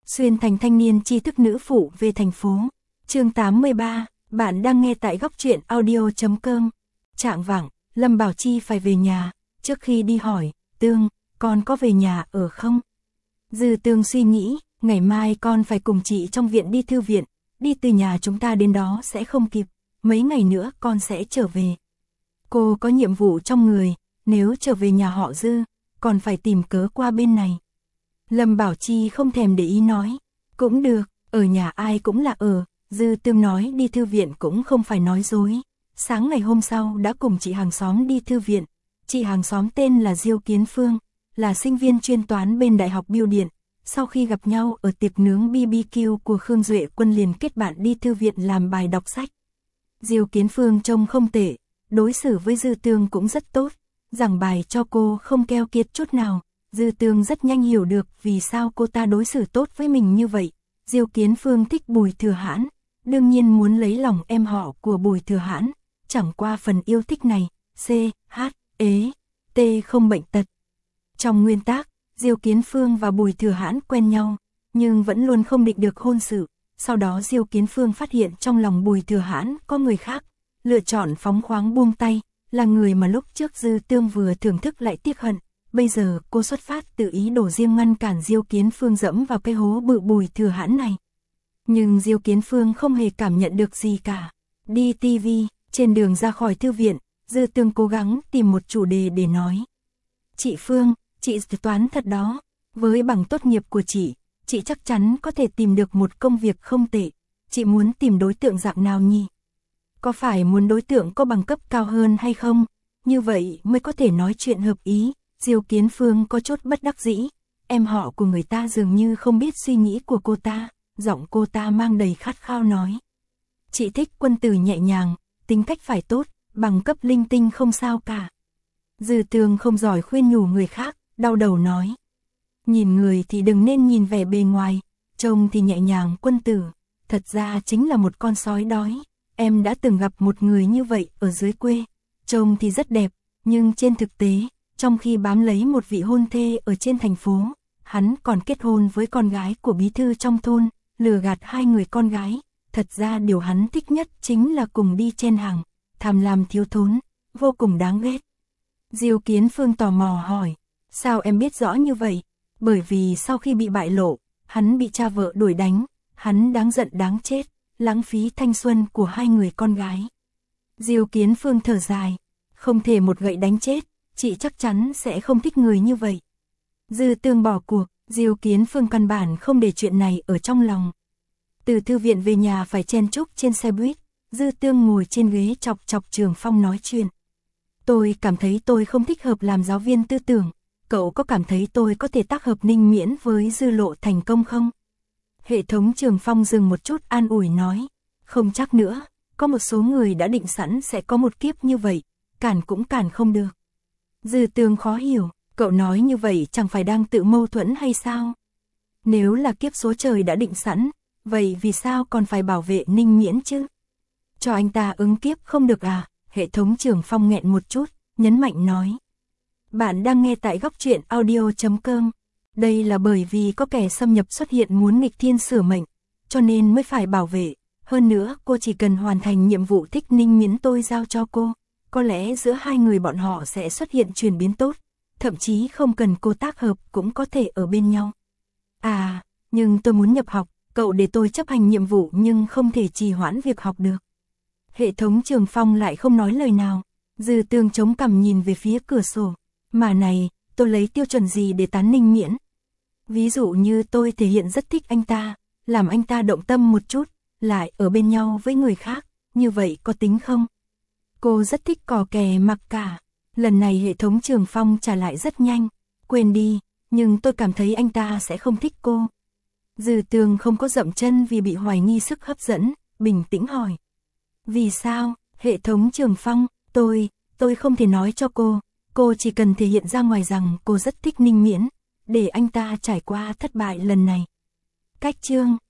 Xuyên thành thanh niên tri thức nữ phụ về thành phố. Chương 83, bạn đang nghe tại góc truyện audio.com. Trạng vạng, Lâm Bảo Chi phải về nhà, trước khi đi hỏi, Tương, con có về nhà ở không? Dư Tương suy nghĩ, ngày mai con phải cùng chị trong viện đi thư viện, đi từ nhà chúng ta đến đó sẽ không kịp, mấy ngày nữa con sẽ trở về. Cô có nhiệm vụ trong người, nếu trở về nhà họ Dư, còn phải tìm cớ qua bên này. Lâm Bảo Chi không thèm để ý nói, cũng được, ở nhà ai cũng là ở. Dư Tương nói đi thư viện cũng không phải nói dối. Sáng ngày hôm sau đã cùng chị hàng xóm đi thư viện. Chị hàng xóm tên là Diêu Kiến Phương, là sinh viên chuyên toán bên Đại học Bưu điện. Sau khi gặp nhau ở tiệc nướng BBQ của Khương Duệ Quân liền kết bạn đi thư viện làm bài đọc sách. Diêu Kiến Phương trông không tệ, đối xử với Dư Tương cũng rất tốt, giảng bài cho cô không keo kiệt chút nào. Dư Tương rất nhanh hiểu được vì sao cô ta đối xử tốt với mình như vậy. Diêu Kiến Phương thích Bùi Thừa Hãn, đương nhiên muốn lấy lòng em họ của Bùi Thừa Hãn, chẳng qua phần yêu thích này, T không bệnh tật. Trong nguyên tắc, Diêu Kiến Phương và Bùi Thừa Hãn quen nhau, nhưng vẫn luôn không định được hôn sự. Sau đó Diêu Kiến Phương phát hiện trong lòng Bùi Thừa Hãn có người khác, lựa chọn phóng khoáng buông tay, là người mà lúc trước Dư Tương vừa thưởng thức lại tiếc hận. Bây giờ cô xuất phát từ ý đồ riêng ngăn cản Diêu Kiến Phương dẫm vào cái hố bự Bùi Thừa Hãn này. Nhưng Diêu Kiến Phương không hề cảm nhận được gì cả. Đi TV, trên đường ra khỏi thư viện, Dư Tương cố gắng tìm một chủ đề để nói. Chị Phương, chị toán thật đó. Với bằng tốt nghiệp của chị chắc chắn có thể tìm được một công việc không tệ. Chị muốn tìm đối tượng dạng nào nhỉ? Có phải muốn đối tượng có bằng cấp cao hơn hay không? Như vậy mới có thể nói chuyện hợp ý. Diêu Kiến Phương có chút bất đắc dĩ, em họ của người ta dường như không biết suy nghĩ của cô ta, giọng cô ta mang đầy khát khao nói. Chị thích quân tử nhẹ nhàng, tính cách phải tốt, bằng cấp linh tinh không sao cả. Dư Tương không giỏi khuyên nhủ người khác, đau đầu nói. Nhìn người thì đừng nên nhìn vẻ bề ngoài, trông thì nhẹ nhàng quân tử, thật ra chính là một con sói đói. Em đã từng gặp một người như vậy ở dưới quê, trông thì rất đẹp, nhưng trên thực tế, trong khi bám lấy một vị hôn thê ở trên thành phố, hắn còn kết hôn với con gái của bí thư trong thôn, lừa gạt hai người con gái. Thật ra điều hắn thích nhất chính là cùng đi chen hàng, tham lam thiếu thốn, vô cùng đáng ghét. Diêu Kiến Phương tò mò hỏi, sao em biết rõ như vậy? Bởi vì sau khi bị bại lộ, hắn bị cha vợ đuổi đánh, hắn đáng giận đáng chết, lãng phí thanh xuân của hai người con gái. Diêu Kiến Phương thở dài, không thể một gậy đánh chết. Chị chắc chắn sẽ không thích người như vậy. Dư Tương bỏ cuộc, Diêu Kiến Phương căn bản không để chuyện này ở trong lòng. Từ thư viện về nhà phải chen chúc trên xe buýt, Dư Tương ngồi trên ghế chọc chọc Trường Phong nói chuyện. Tôi cảm thấy tôi không thích hợp làm giáo viên tư tưởng, cậu có cảm thấy tôi có thể tác hợp Ninh Miễn với Dư Lộ thành công không? Hệ thống Trường Phong dừng một chút an ủi nói, không chắc nữa, có một số người đã định sẵn sẽ có một kiếp như vậy, cản cũng cản không được. Dư Tương khó hiểu, cậu nói như vậy chẳng phải đang tự mâu thuẫn hay sao? Nếu là kiếp số trời đã định sẵn, vậy vì sao còn phải bảo vệ Ninh Miễn chứ? Cho anh ta ứng kiếp không được à? Hệ thống Trường Phong nghẹn một chút, nhấn mạnh nói. Bạn đang nghe tại góc truyện audio.com. Đây là bởi vì có kẻ xâm nhập xuất hiện muốn nghịch thiên sửa mệnh, cho nên mới phải bảo vệ. Hơn nữa cô chỉ cần hoàn thành nhiệm vụ thích Ninh Miễn tôi giao cho cô. Có lẽ giữa hai người bọn họ sẽ xuất hiện chuyển biến tốt, thậm chí không cần cô tác hợp cũng có thể ở bên nhau. À, nhưng tôi muốn nhập học, cậu để tôi chấp hành nhiệm vụ nhưng không thể trì hoãn việc học được. Hệ thống Trường Phong lại không nói lời nào, Dư Tương chống cằm nhìn về phía cửa sổ. Mà này, tôi lấy tiêu chuẩn gì để tán Ninh Miễn? Ví dụ như tôi thể hiện rất thích anh ta, làm anh ta động tâm một chút, lại ở bên nhau với người khác, như vậy có tính không? Cô rất thích cò kè mặc cả. Lần này hệ thống Trường Phong trả lại rất nhanh. Quên đi, nhưng tôi cảm thấy anh ta sẽ không thích cô. Dư Tương không có dậm chân vì bị hoài nghi sức hấp dẫn, bình tĩnh hỏi. Vì sao? Hệ thống Trường Phong, tôi không thể nói cho cô chỉ cần thể hiện ra ngoài rằng cô rất thích Ninh Miễn, để anh ta trải qua thất bại lần này. Cách chương